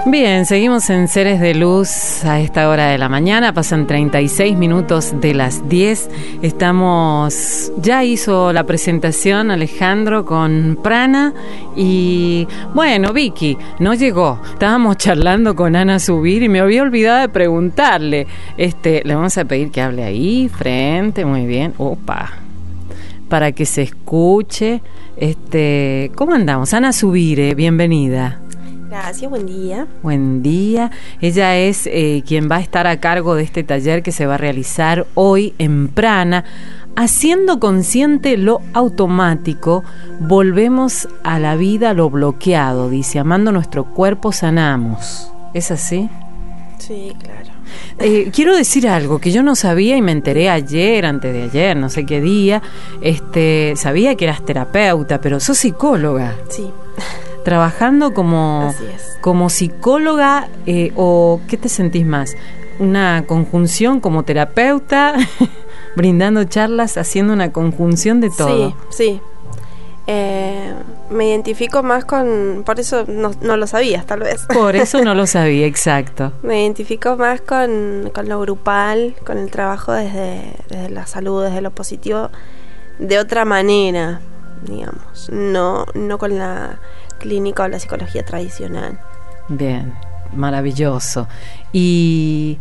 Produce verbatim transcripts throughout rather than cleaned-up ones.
Bien, seguimos en Seres de Luz a esta hora de la mañana, pasan treinta y seis minutos de las diez, estamos, ya hizo la presentación Alejandro con Prana y bueno, Vicky no llegó, estábamos charlando con Ana Subir y me había olvidado de preguntarle, este, le vamos a pedir que hable ahí, frente, muy bien, opa, para que se escuche, este, ¿cómo andamos? Ana Subire, bienvenida. Gracias, buen día. Buen día. Ella es eh, quien va a estar a cargo de este taller que se va a realizar hoy en Prana. Haciendo consciente lo automático, volvemos a la vida lo bloqueado, dice, amando nuestro cuerpo sanamos. ¿Es así? Sí, claro. Eh, quiero decir algo que yo no sabía y me enteré ayer, antes de ayer, no sé qué día. Este, sabía que eras terapeuta, pero sos psicóloga. Sí. Trabajando como, como psicóloga eh, o ¿qué te sentís más? ¿Una conjunción como terapeuta, brindando charlas, haciendo una conjunción de todo? Sí, sí. Eh, me identifico más con... Por eso no, no lo sabías, tal vez. Por eso no lo sabía, exacto. Me identifico más con, con lo grupal, con el trabajo desde, desde la salud, desde lo positivo, de otra manera, digamos. No, no con la clínica o la psicología tradicional. Bien, maravilloso. Y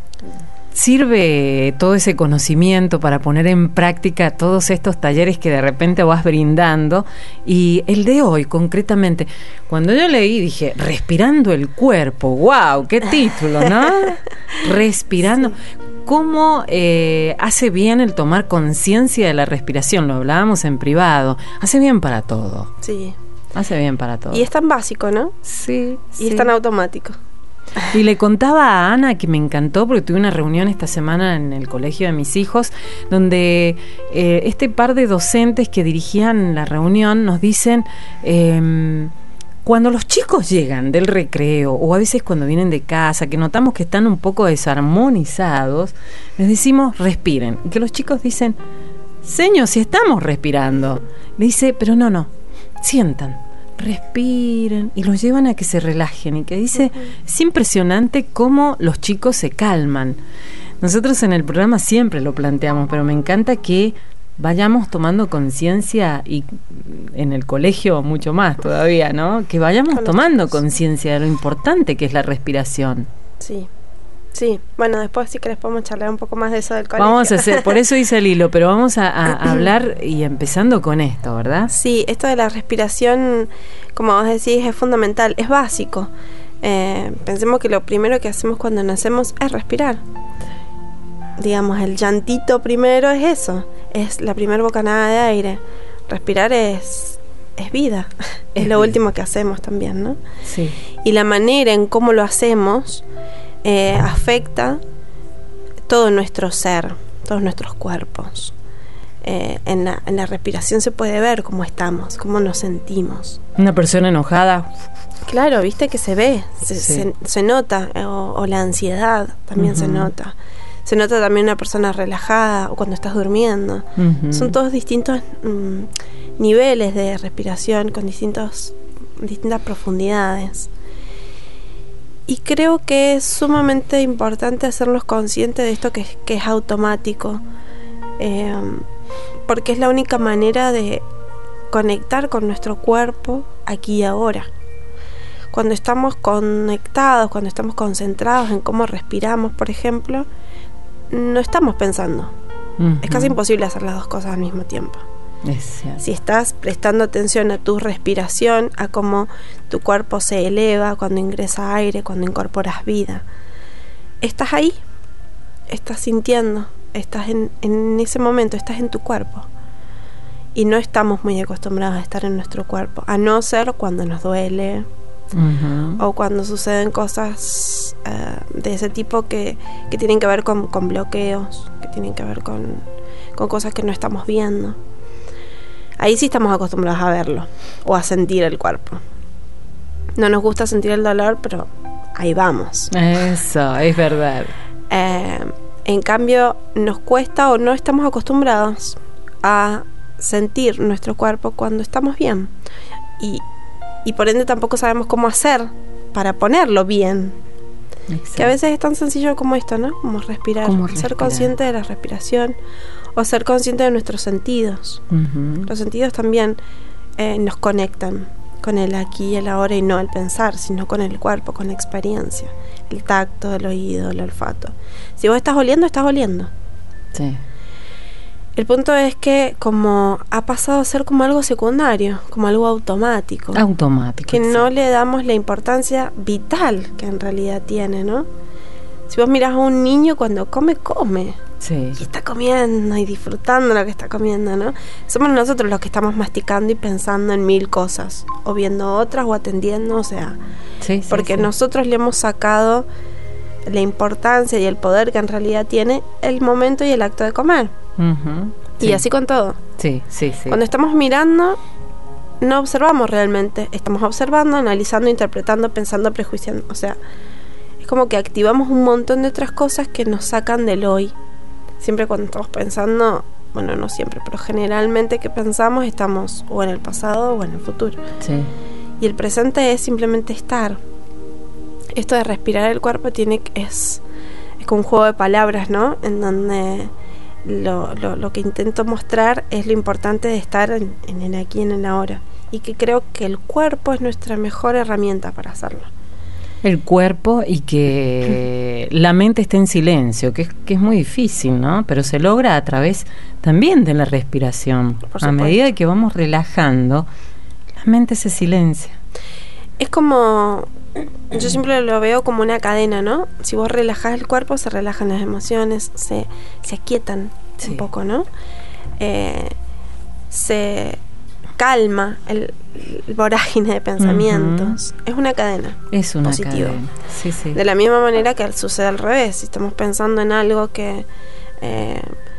sirve todo ese conocimiento para poner en práctica todos estos talleres que de repente vas brindando. Y el de hoy, concretamente, cuando yo leí, dije, respirando el cuerpo, wow, qué título, ¿no? Respirando. Sí. ¿Cómo eh, hace bien el tomar conciencia de la respiración? Lo hablábamos en privado. Hace bien para todo. Sí. Hace bien para todo. Y es tan básico, ¿no? Sí. Y sí. es tan automático. Y le contaba a Ana que me encantó porque tuve una reunión esta semana en el colegio de mis hijos donde eh, este par de docentes que dirigían la reunión nos dicen eh, cuando los chicos llegan del recreo o a veces cuando vienen de casa que notamos que están un poco desarmonizados, les decimos respiren. Y que los chicos dicen, señor, si estamos respirando. Le dice, pero no, no, sientan. Respiren y los llevan a que se relajen y que dice, uh-huh. Es impresionante cómo los chicos se calman. Nosotros en el programa siempre lo planteamos, pero me encanta que vayamos tomando conciencia y en el colegio mucho más todavía, ¿no? Que vayamos tomando conciencia de lo importante que es la respiración. Sí. Sí, bueno, después sí que les podemos charlar un poco más de eso del colegio. Vamos a hacer, por eso hice el hilo, pero vamos a, a hablar y empezando con esto, ¿verdad? Sí, esto de la respiración, como vos decís, es fundamental, es básico. Eh, pensemos que lo primero que hacemos cuando nacemos es respirar. Digamos, el llantito primero es eso, es la primera bocanada de aire. Respirar es... es vida, es, es lo vida. Último que hacemos también, ¿no? Sí. Y la manera en cómo lo hacemos... Eh, afecta todo nuestro ser, todos nuestros cuerpos. Eh, en, la, en la respiración se puede ver cómo estamos, cómo nos sentimos. Una persona enojada. Claro, viste que se ve, se, sí. se, se nota, o, o la ansiedad también uh-huh. se nota. Se nota también una persona relajada o cuando estás durmiendo. Uh-huh. Son todos distintos mm, niveles de respiración con distintos, distintas profundidades. Y creo que es sumamente importante hacernos conscientes de esto que, que es automático, eh, porque es la única manera de conectar con nuestro cuerpo aquí y ahora. Cuando estamos conectados, cuando estamos concentrados en cómo respiramos, por ejemplo, no estamos pensando. Uh-huh. Es casi imposible hacer las dos cosas al mismo tiempo. Si estás prestando atención a tu respiración, a cómo tu cuerpo se eleva cuando ingresa aire, cuando incorporas vida, estás ahí, estás sintiendo, estás en, en ese momento, estás en tu cuerpo. Y no estamos muy acostumbrados a estar en nuestro cuerpo, a no ser cuando nos duele uh-huh. o cuando suceden cosas uh, de ese tipo que, que tienen que ver con, con bloqueos, que tienen que ver con, con cosas que no estamos viendo. Ahí sí estamos acostumbrados a verlo o a sentir el cuerpo. No nos gusta sentir el dolor, pero ahí vamos. Eso, es verdad. Eh, en cambio, nos cuesta o no estamos acostumbrados a sentir nuestro cuerpo cuando estamos bien. Y, y por ende tampoco sabemos cómo hacer para ponerlo bien. Exacto. Que a veces es tan sencillo como esto, ¿no? Como respirar, Como ser respirar. consciente de la respiración o ser consciente de nuestros sentidos. Uh-huh. Los sentidos también eh, nos conectan con el aquí y el ahora, y no el pensar, sino con el cuerpo, con la experiencia, el tacto, el oído, el olfato. Si vos estás oliendo, estás oliendo. Sí. El punto es que como ha pasado a ser como algo secundario, como algo automático. Automático. Que exacto. no le damos la importancia vital que en realidad tiene, ¿no? Si vos mirás a un niño cuando come, come. Sí. Y está comiendo y disfrutando lo que está comiendo, ¿no? Somos nosotros los que estamos masticando y pensando en mil cosas, o viendo otras o atendiendo, o sea, Sí, sí, porque sí. nosotros le hemos sacado la importancia y el poder que en realidad tiene el momento y el acto de comer. Uh-huh. Y Sí. así con todo. Sí, sí, sí. Cuando estamos mirando, no observamos realmente. Estamos observando, analizando, interpretando, pensando, prejuiciando. O sea, es como que activamos un montón de otras cosas que nos sacan del hoy. Siempre cuando estamos pensando, bueno, no siempre, pero generalmente que pensamos estamos o en el pasado o en el futuro. Sí. Y el presente es simplemente estar. Esto de respirar el cuerpo tiene es, es como un juego de palabras, ¿no? En donde lo, lo, lo que intento mostrar es lo importante de estar en, en el aquí y en el ahora. Y que creo que el cuerpo es nuestra mejor herramienta para hacerlo. El cuerpo, y que la mente esté en silencio, que es, que es muy difícil, ¿no? Pero se logra a través también de la respiración. A medida que vamos relajando, la mente se silencia. Es como, yo siempre lo veo como una cadena, ¿no? Si vos relajás el cuerpo, se relajan las emociones, se, se aquietan sí. un poco, ¿no? Eh, se calma el, el vorágine de pensamientos. Uh-huh. Es una cadena. Es una positiva. cadena. Sí, sí. De la misma manera que sucede al revés. Si estamos pensando en algo que... Eh,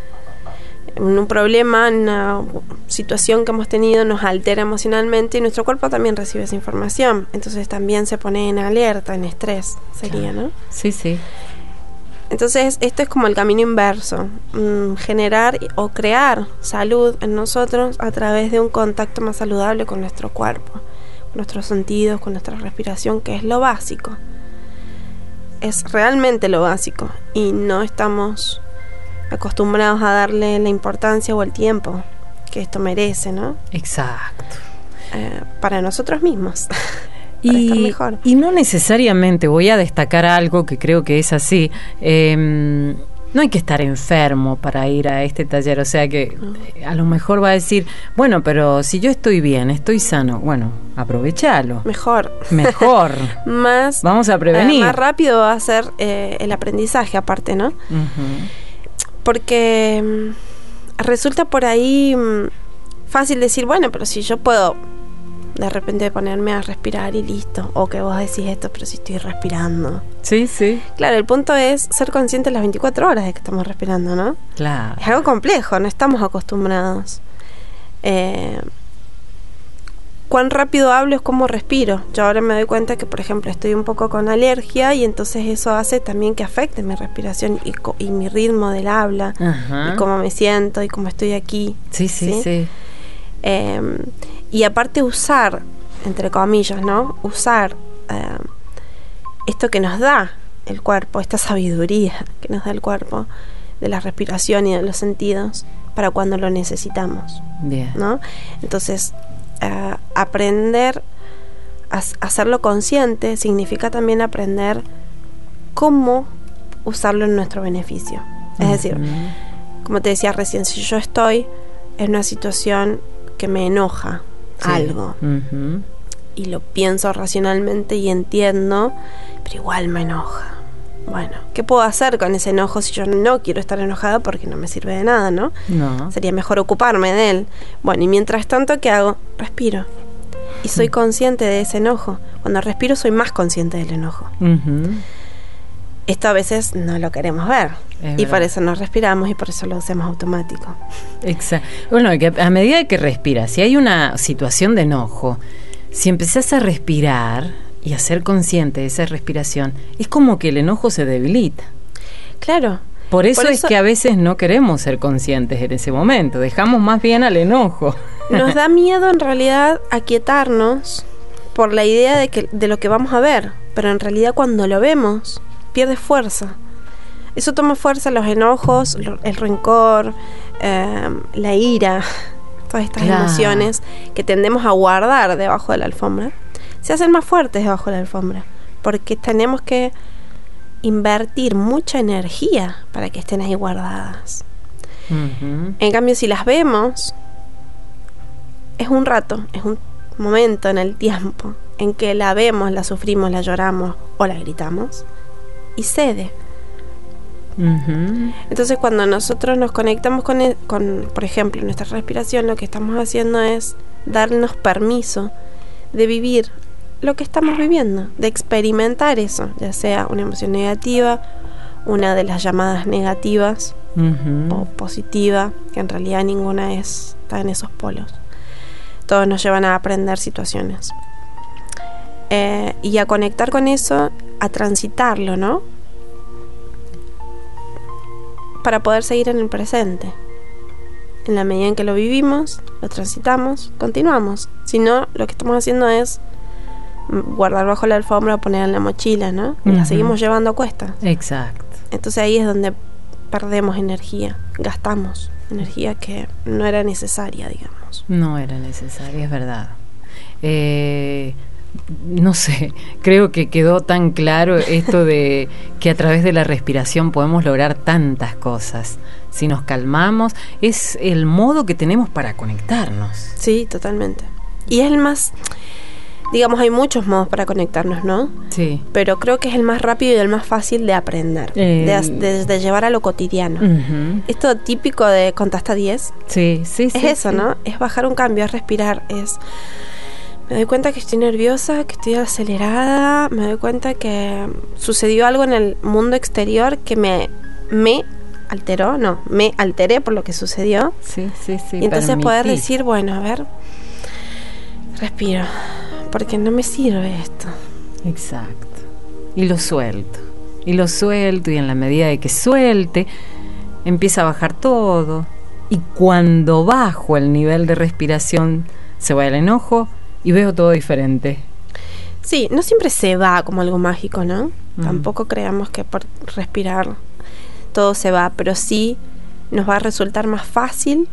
en un problema, en una situación que hemos tenido nos altera emocionalmente y nuestro cuerpo también recibe esa información. Entonces también se pone en alerta, en estrés, sería, claro. ¿no? Sí, sí. Entonces esto es como el camino inverso, mmm, generar o crear salud en nosotros a través de un contacto más saludable con nuestro cuerpo, con nuestros sentidos, con nuestra respiración, que es lo básico. Es realmente lo básico y no estamos acostumbrados a darle la importancia o el tiempo que esto merece, ¿no? Exacto. Eh, para nosotros mismos. Para y, estar mejor. Y no necesariamente, voy a destacar algo que creo que es así, eh, no hay que estar enfermo para ir a este taller, o sea que no. A lo mejor va a decir, bueno, pero si yo estoy bien, estoy sano, bueno, aprovechalo. Mejor. Mejor. Más. Vamos a prevenir. Eh, más rápido va a ser eh, el aprendizaje aparte, ¿no? Uh-huh. Porque mmm, resulta por ahí mmm, fácil decir, bueno, pero si yo puedo de repente ponerme a respirar y listo, o que vos decís esto, pero si estoy respirando. Sí, sí. Claro, el punto es ser consciente las veinticuatro horas de que estamos respirando, ¿no? Claro. Es algo complejo, no estamos acostumbrados. Eh, cuán rápido hablo es como respiro. Yo ahora me doy cuenta que, por ejemplo, estoy un poco con alergia y entonces eso hace también que afecte mi respiración y, co- y mi ritmo del habla. Ajá. Y cómo me siento y cómo estoy aquí. Sí, sí, sí. sí. Eh, y aparte usar, entre comillas, ¿no? Usar eh, esto que nos da el cuerpo, esta sabiduría que nos da el cuerpo de la respiración y de los sentidos para cuando lo necesitamos. Bien. ¿No? Entonces, Uh, aprender a, a hacerlo consciente significa también aprender cómo usarlo en nuestro beneficio. Es uh-huh. decir, como te decía recién, si yo estoy en una situación que me enoja sí. algo uh-huh. y lo pienso racionalmente y entiendo, pero igual me enoja. Bueno, ¿qué puedo hacer con ese enojo si yo no quiero estar enojada porque no me sirve de nada, ¿no? No. Sería mejor ocuparme de él. Bueno, y mientras tanto, ¿qué hago? Respiro. Y soy consciente de ese enojo. Cuando respiro soy más consciente del enojo. Uh-huh. Esto a veces no lo queremos ver. Es y verdad. Por eso no respiramos y por eso lo hacemos automático. Exacto. Bueno, que a medida que respiras, si hay una situación de enojo, si empezás a respirar y a ser consciente de esa respiración, es como que el enojo se debilita. Claro. Por eso, Por es eso que a veces no queremos ser conscientes en ese momento, dejamos más bien al enojo. Nos da miedo en realidad aquietarnos por la idea de, que, de lo que vamos a ver, pero en realidad cuando lo vemos, pierde fuerza. Eso toma fuerza los enojos, el rencor, eh, la ira, todas estas claro. emociones que tendemos a guardar debajo de la alfombra, se hacen más fuertes debajo de la alfombra, porque tenemos que invertir mucha energía para que estén ahí guardadas. Uh-huh. En cambio, si las vemos, es un rato, es un momento en el tiempo en que la vemos, la sufrimos, la lloramos o la gritamos y cede. Uh-huh. Entonces, cuando nosotros nos conectamos con, el, con, por ejemplo, nuestra respiración, lo que estamos haciendo es darnos permiso de vivir lo que estamos viviendo, de experimentar eso, ya sea una emoción negativa, una de las llamadas negativas uh-huh. o positiva, que en realidad ninguna es, está en esos polos. Todos nos llevan a aprender situaciones eh, y a conectar con eso, a transitarlo, ¿no? Para poder seguir en el presente. En la medida en que lo vivimos, lo transitamos, continuamos. Si no, lo que estamos haciendo es guardar bajo la alfombra o poner en la mochila, ¿no? Y uh-huh. la seguimos llevando a cuestas. Exacto. Entonces ahí es donde perdemos energía, gastamos energía que no era necesaria, digamos. No era necesaria, es verdad. Eh, no sé, creo que quedó tan claro esto de que a través de la respiración podemos lograr tantas cosas. Si nos calmamos, es el modo que tenemos para conectarnos. Sí, totalmente. Y es el más... Digamos, hay muchos modos para conectarnos, ¿no? Sí. Pero creo que es el más rápido y el más fácil de aprender, eh... de, de, de llevar a lo cotidiano. Uh-huh. Esto típico de contar hasta diez. Sí, sí, sí. Es eso, sí. ¿no? Es bajar un cambio, es respirar, es... Me doy cuenta que estoy nerviosa, que estoy acelerada, me doy cuenta que sucedió algo en el mundo exterior que me, me alteró, no, me alteré por lo que sucedió. Sí, sí, sí. Y entonces poder decir, bueno, a ver, respiro, porque no me sirve esto. Exacto. Y lo suelto. Y lo suelto, y en la medida de que suelte, empieza a bajar todo. Y cuando bajo el nivel de respiración, se va el enojo y veo todo diferente. Sí, no siempre se va como algo mágico, ¿no? Mm. Tampoco creamos que por respirar todo se va, pero sí nos va a resultar más fácil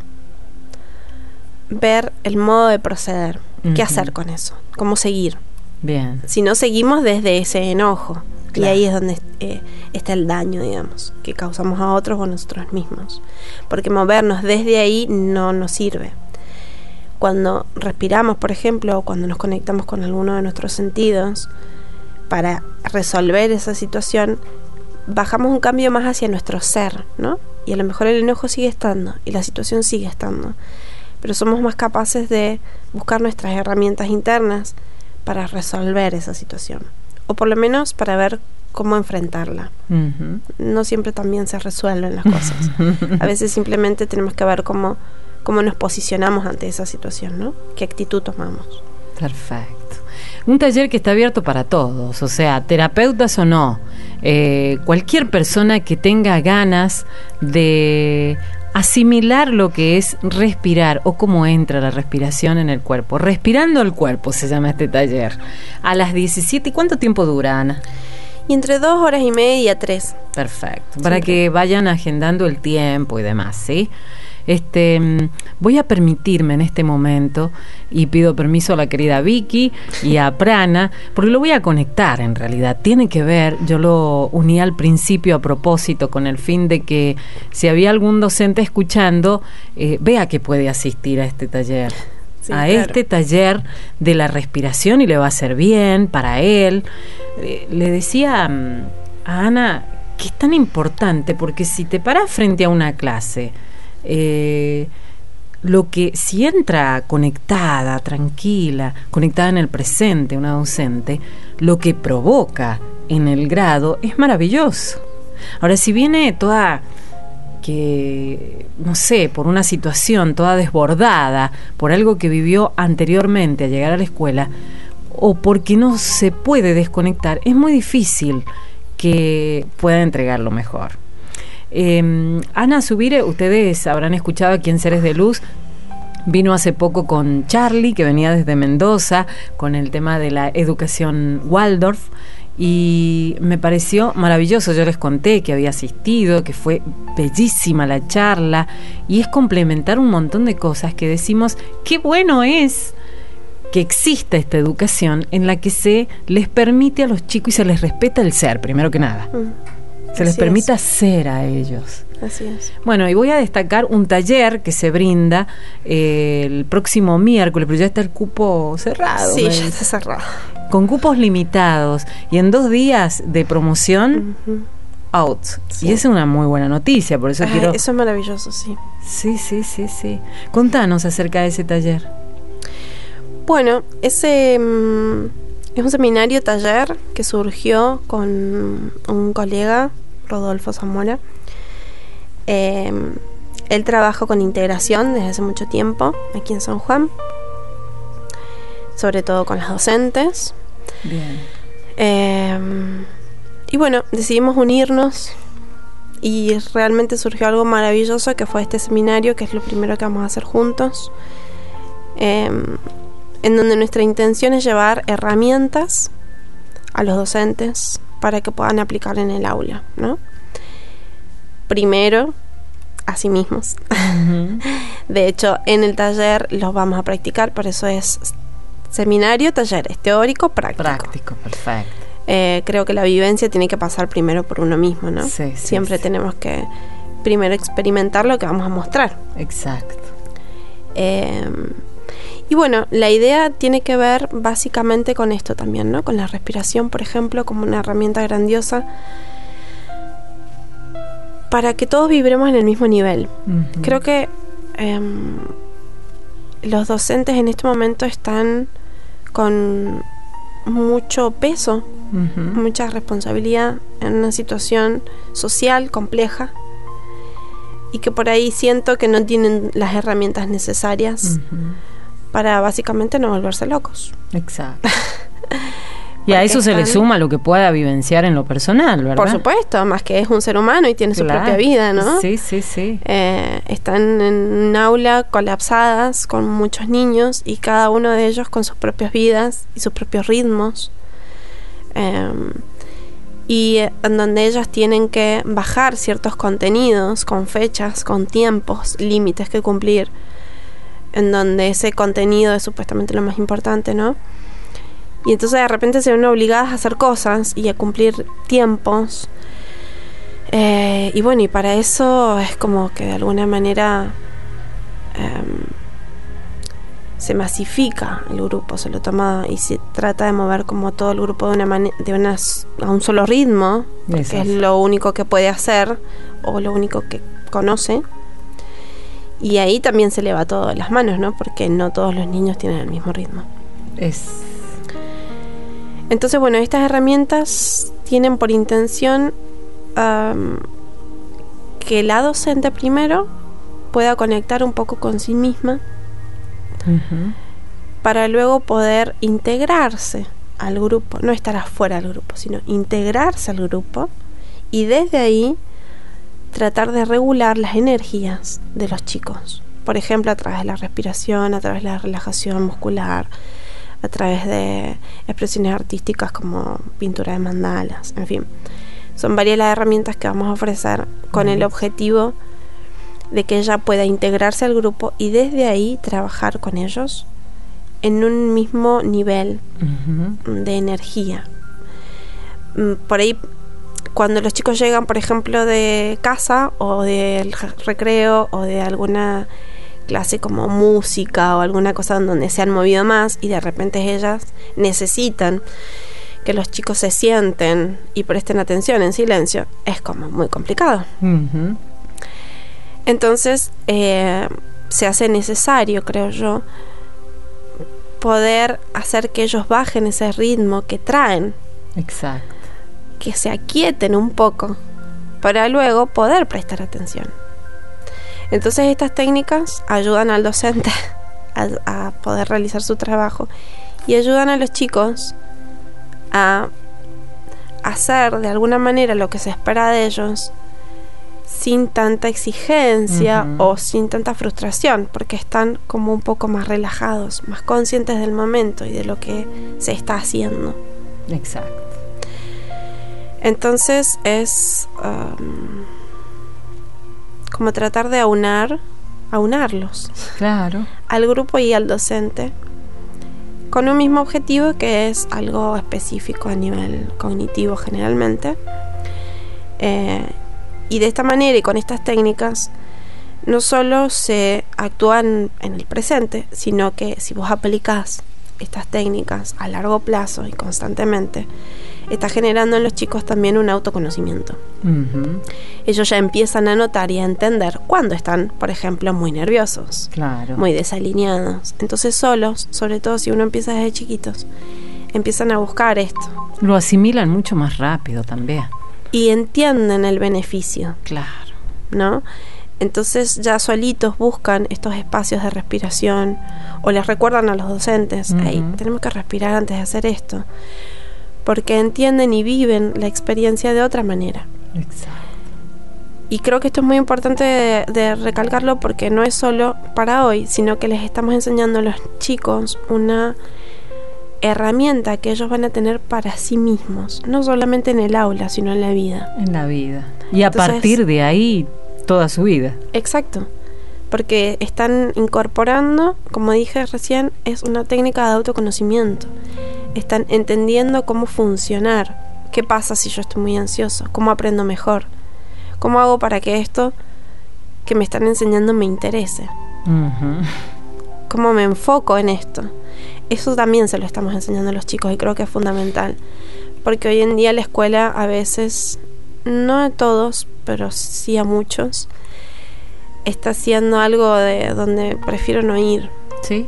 ver el modo de proceder. Uh-huh. ¿Qué hacer con eso? ¿Cómo seguir? Bien. Si no seguimos desde ese enojo, claro. Y ahí es donde eh, está el daño, digamos, que causamos a otros o a nosotros mismos. Porque movernos desde ahí no nos sirve. Cuando respiramos, por ejemplo, o cuando nos conectamos con alguno de nuestros sentidos para resolver esa situación, bajamos un cambio más hacia nuestro ser, ¿no? Y a lo mejor el enojo sigue estando y la situación sigue estando, pero somos más capaces de buscar nuestras herramientas internas para resolver esa situación, o por lo menos para ver cómo enfrentarla. Uh-huh. No siempre también se resuelven las cosas. A veces simplemente tenemos que ver cómo, cómo nos posicionamos ante esa situación, ¿no? ¿Qué actitud tomamos? Perfecto. Un taller que está abierto para todos, o sea, terapeutas o no, eh, cualquier persona que tenga ganas de asimilar lo que es respirar o cómo entra la respiración en el cuerpo. Respirando el cuerpo se llama este taller. A las diecisiete, ¿y cuánto tiempo dura, Ana? Y entre dos horas y media, tres. Perfecto, para sí, que vayan agendando el tiempo y demás, ¿sí? Este, voy a permitirme en este momento, y pido permiso a la querida Vicky y a Prana, porque lo voy a conectar en realidad. Tiene que ver, yo lo uní al principio a propósito con el fin de que si había algún docente escuchando, eh, vea que puede asistir a este taller. Sí, a claro. Este taller de la respiración, y le va a hacer bien para él. Eh, le decía a Ana que es tan importante, porque si te paras frente a una clase, eh, lo que si entra conectada, tranquila, conectada en el presente una docente, lo que provoca en el grado es maravilloso. Ahora, si viene toda, que no sé, por una situación toda desbordada, por algo que vivió anteriormente a llegar a la escuela, o porque no se puede desconectar, es muy difícil que pueda entregar lo mejor. Eh, Ana Zubire, ustedes habrán escuchado aquí en Seres de Luz Vino hace poco con Charlie, que venía desde Mendoza, con el tema de la educación Waldorf, y me pareció maravilloso. Yo les conté que había asistido, que fue bellísima la charla, y es complementar un montón de cosas que decimos, qué bueno es que exista esta educación en la que se les permite a los chicos y se les respeta el ser, primero que nada. Mm. Se les permita ser a ellos. Así es. Bueno, y voy a destacar un taller que se brinda eh, el próximo miércoles, pero ya está el cupo cerrado. Sí, ya está cerrado. Con cupos limitados y en dos días de promoción, uh-huh. out. Sí. Y esa es una muy buena noticia, por eso ah, quiero... Eso es maravilloso, sí. Sí, sí, sí, sí. Contanos acerca de ese taller. Bueno, ese um, es un seminario taller que surgió con un colega, Rodolfo Zamora. Eh, él trabaja con integración desde hace mucho tiempo aquí en San Juan, sobre todo con las docentes. Bien. Eh, y bueno, decidimos unirnos y realmente surgió algo maravilloso que fue este seminario, que es lo primero que vamos a hacer juntos, eh, en donde nuestra intención es llevar herramientas a los docentes para que puedan aplicar en el aula, ¿no? Primero a sí mismos. Uh-huh. De hecho, en el taller los vamos a practicar, por eso es seminario, taller, es teórico, práctico. Práctico, perfecto. Eh, creo que la vivencia tiene que pasar primero por uno mismo, ¿no? Sí, sí, Siempre sí. tenemos que primero experimentar lo que vamos a mostrar. Exacto. Eh, y bueno, la idea tiene que ver básicamente con esto también, ¿no? Con la respiración, por ejemplo, como una herramienta grandiosa para que todos vibremos en el mismo nivel. Uh-huh. Creo que eh, los docentes en este momento están con mucho peso, uh-huh. mucha responsabilidad en una situación social compleja y que por ahí siento que no tienen las herramientas necesarias uh-huh. para básicamente no volverse locos. Exacto. Y a eso están, se le suma lo que pueda vivenciar en lo personal, ¿verdad? Por supuesto, más que es un ser humano y tiene claro. su propia vida, ¿no? Sí, sí, sí. Eh, están en un aula colapsadas con muchos niños y cada uno de ellos con sus propias vidas y sus propios ritmos. Eh, y en donde ellos tienen que bajar ciertos contenidos con fechas, con tiempos, límites que cumplir, en donde ese contenido es supuestamente lo más importante, ¿no? Y entonces de repente se ven obligadas a hacer cosas y a cumplir tiempos. Eh, y bueno, y para eso es como que de alguna manera eh, se masifica el grupo, se lo toma y se trata de mover como todo el grupo de una manera, de una, a un solo ritmo, porque es lo único que puede hacer o lo único que conoce. Y ahí también se le va todo de las manos, ¿no? Porque no todos los niños tienen el mismo ritmo. Es... Entonces, bueno, estas herramientas tienen por intención um, que la docente primero pueda conectar un poco con sí misma uh-huh. para luego poder integrarse al grupo, no estar afuera del grupo, sino integrarse al grupo y desde ahí tratar de regular las energías de los chicos. Por ejemplo, a través de la respiración, a través de la relajación muscular, a través de expresiones artísticas como pintura de mandalas, en fin. Son varias las herramientas que vamos a ofrecer con uh-huh. el objetivo de que ella pueda integrarse al grupo y desde ahí trabajar con ellos en un mismo nivel uh-huh. de energía. Por ahí, cuando los chicos llegan, por ejemplo, de casa o del recreo o de alguna clase como música o alguna cosa en donde se han movido más y de repente ellas necesitan que los chicos se sienten y presten atención en silencio, es como muy complicado. Uh-huh. Entonces eh, se hace necesario, creo yo, poder hacer que ellos bajen ese ritmo que traen. Exacto. Que se aquieten un poco para luego poder prestar atención. Entonces estas técnicas ayudan al docente a, a poder realizar su trabajo y ayudan a los chicos a hacer de alguna manera lo que se espera de ellos sin tanta exigencia uh-huh. o sin tanta frustración, porque están como un poco más relajados, más conscientes del momento y de lo que se está haciendo. Exacto. Entonces es um, como tratar de aunar, aunarlos. Claro. Al grupo y al docente, con un mismo objetivo, que es algo específico a nivel cognitivo generalmente. Eh, y de esta manera y con estas técnicas no solo se actúan en el presente, sino que si vos aplicás estas técnicas a largo plazo y constantemente, está generando en los chicos también un autoconocimiento. Uh-huh. Ellos ya empiezan a notar y a entender cuando están, por ejemplo, muy nerviosos, claro. muy desalineados. Entonces solos, sobre todo si uno empieza desde chiquitos, empiezan a buscar esto. Lo asimilan mucho más rápido también. Y entienden el beneficio. Claro. ¿No? Entonces ya solitos buscan estos espacios de respiración o les recuerdan a los docentes, uh-huh. hey, tenemos que respirar antes de hacer esto, porque entienden y viven la experiencia de otra manera. Exacto. Y creo que esto es muy importante de, de recalcarlo, porque no es solo para hoy, sino que les estamos enseñando a los chicos una herramienta que ellos van a tener para sí mismos, no solamente en el aula, sino en la vida. En la vida. Y a Entonces, partir de ahí, toda su vida. Exacto. Porque están incorporando, como dije recién, es una técnica de autoconocimiento. Están entendiendo cómo funcionar. ¿Qué pasa si yo estoy muy ansioso? ¿Cómo aprendo mejor? ¿Cómo hago para que esto que me están enseñando me interese? Uh-huh. ¿Cómo me enfoco en esto? Eso también se lo estamos enseñando a los chicos y creo que es fundamental. Porque hoy en día la escuela a veces, no a todos, pero sí a muchos, está haciendo algo de donde prefiero no ir. Sí.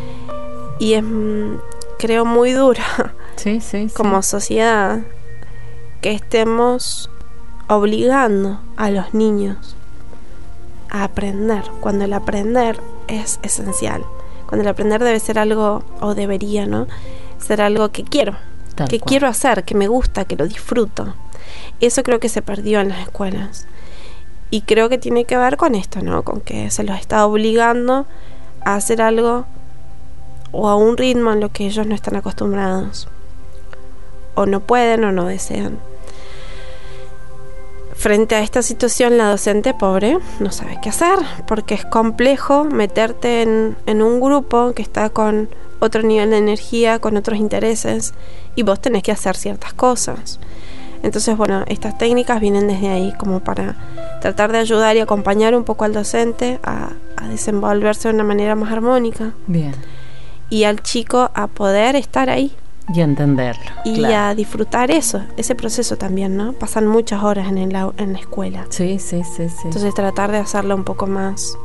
Y es, creo, muy duro. Sí, sí, sí. Como sociedad, que estemos obligando a los niños a aprender, cuando el aprender es esencial. Cuando el aprender debe ser algo, o debería, ¿no? Ser algo que quiero, Tal que cual. quiero hacer, que me gusta, que lo disfruto. Eso creo que se perdió en las escuelas. Y creo que tiene que ver con esto, ¿no? Con que se los está obligando a hacer algo o a un ritmo en lo que ellos no están acostumbrados. O no pueden o no desean. Frente a esta situación, la docente, pobre, no sabe qué hacer, porque es complejo meterte en, en un grupo que está con otro nivel de energía, con otros intereses, y vos tenés que hacer ciertas cosas. Entonces, bueno, estas técnicas vienen desde ahí, como para tratar de ayudar y acompañar un poco al docente a, a desenvolverse de una manera más armónica. Bien. Y al chico a poder estar ahí. Y a entenderlo. Y claro. a disfrutar eso, ese proceso también, ¿no? Pasan muchas horas en, el, en la escuela. Sí, sí, sí, sí. Entonces tratar de hacerlo un poco más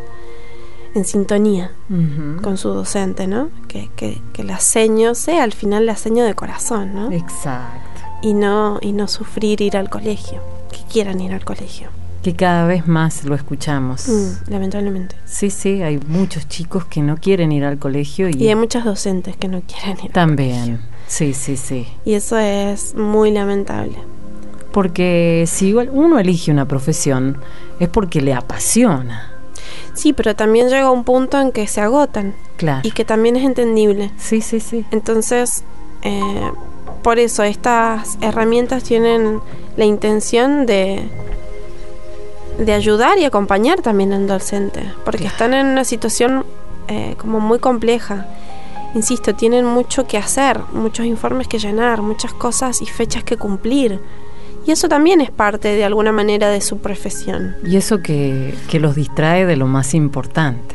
en sintonía uh-huh. con su docente, ¿no? Que, que, que la seño sea al final la seño de corazón, ¿no? Exacto. Y no, y no sufrir ir al colegio, que quieran ir al colegio. Que cada vez más lo escuchamos. Mm, lamentablemente. Sí, sí, hay muchos chicos que no quieren ir al colegio. Y, y hay muchas docentes que no quieren ir también, al colegio. Sí, sí, sí. Y eso es muy lamentable. Porque si igual uno elige una profesión, es porque le apasiona. Sí, pero también llega un punto en que se agotan. Claro. Y que también es entendible. Sí, sí, sí. Entonces, eh, por eso estas herramientas tienen la intención de... de ayudar y acompañar también al docente, porque claro. están en una situación eh, como muy compleja. Insisto, tienen mucho que hacer, muchos informes que llenar, muchas cosas y fechas que cumplir. Y eso también es parte de alguna manera de su profesión. Y eso que, que los distrae de lo más importante.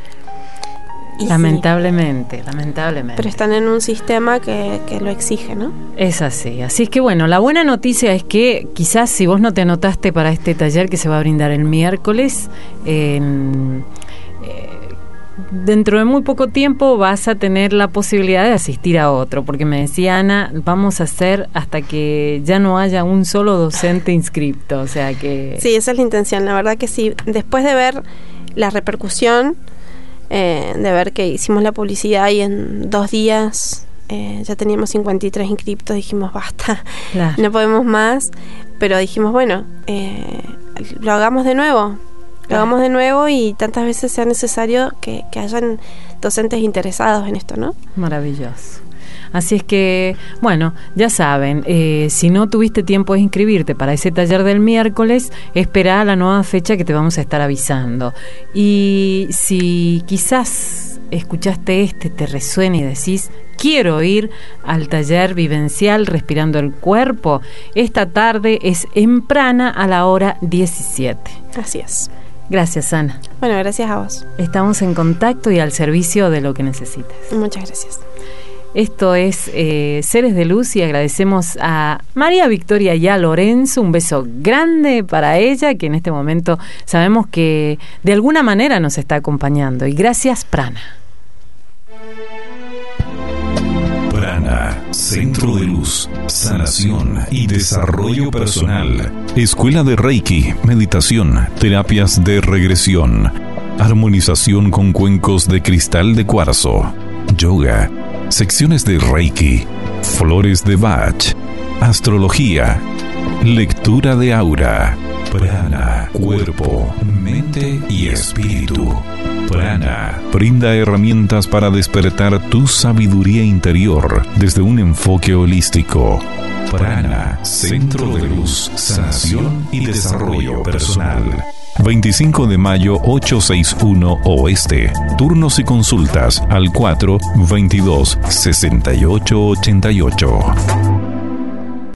Y lamentablemente, sí. lamentablemente. Pero están en un sistema que, que lo exige, ¿no? Es así. Así es que bueno, la buena noticia es que quizás si vos no te anotaste para este taller que se va a brindar el miércoles, eh, eh, dentro de muy poco tiempo vas a tener la posibilidad de asistir a otro, porque me decía Ana, vamos a hacer hasta que ya no haya un solo docente inscripto, o sea que... Sí, esa es la intención, la verdad que sí. Después de ver la repercusión, Eh, de ver que hicimos la publicidad y en dos días eh, ya teníamos cincuenta y tres inscriptos, dijimos basta, claro. no podemos más, pero dijimos bueno, eh, lo hagamos de nuevo. Lo hagamos de nuevo y tantas veces sea necesario que, que hayan docentes interesados en esto, ¿no? Maravilloso. Así es que, bueno, ya saben, eh, si no tuviste tiempo de inscribirte para ese taller del miércoles, espera la nueva fecha que te vamos a estar avisando. Y si quizás escuchaste este, te resuena y decís, quiero ir al taller vivencial Respirando el Cuerpo, esta tarde es en Prana a la hora diecisiete. Así es. Gracias, Ana. Bueno, gracias a vos. Estamos en contacto y al servicio de lo que necesites. Muchas gracias. Esto es eh, Seres de Luz y agradecemos a María Victoria Ya Lorenzo, un beso grande para ella, que en este momento sabemos que de alguna manera nos está acompañando. Y gracias, Prana. Prana, Centro de Luz, Sanación y Desarrollo Personal. Escuela de Reiki, meditación, terapias de regresión, armonización con cuencos de cristal de cuarzo, yoga, secciones de Reiki, flores de Bach, astrología, lectura de aura. Prana, cuerpo, mente y espíritu. Prana brinda herramientas para despertar tu sabiduría interior desde un enfoque holístico. Prana, Centro de Luz, Sanación y Desarrollo Personal. veinticinco de mayo ochocientos sesenta y uno Oeste. Turnos y consultas al cuatro veintidós sesenta y ocho ochenta y ocho.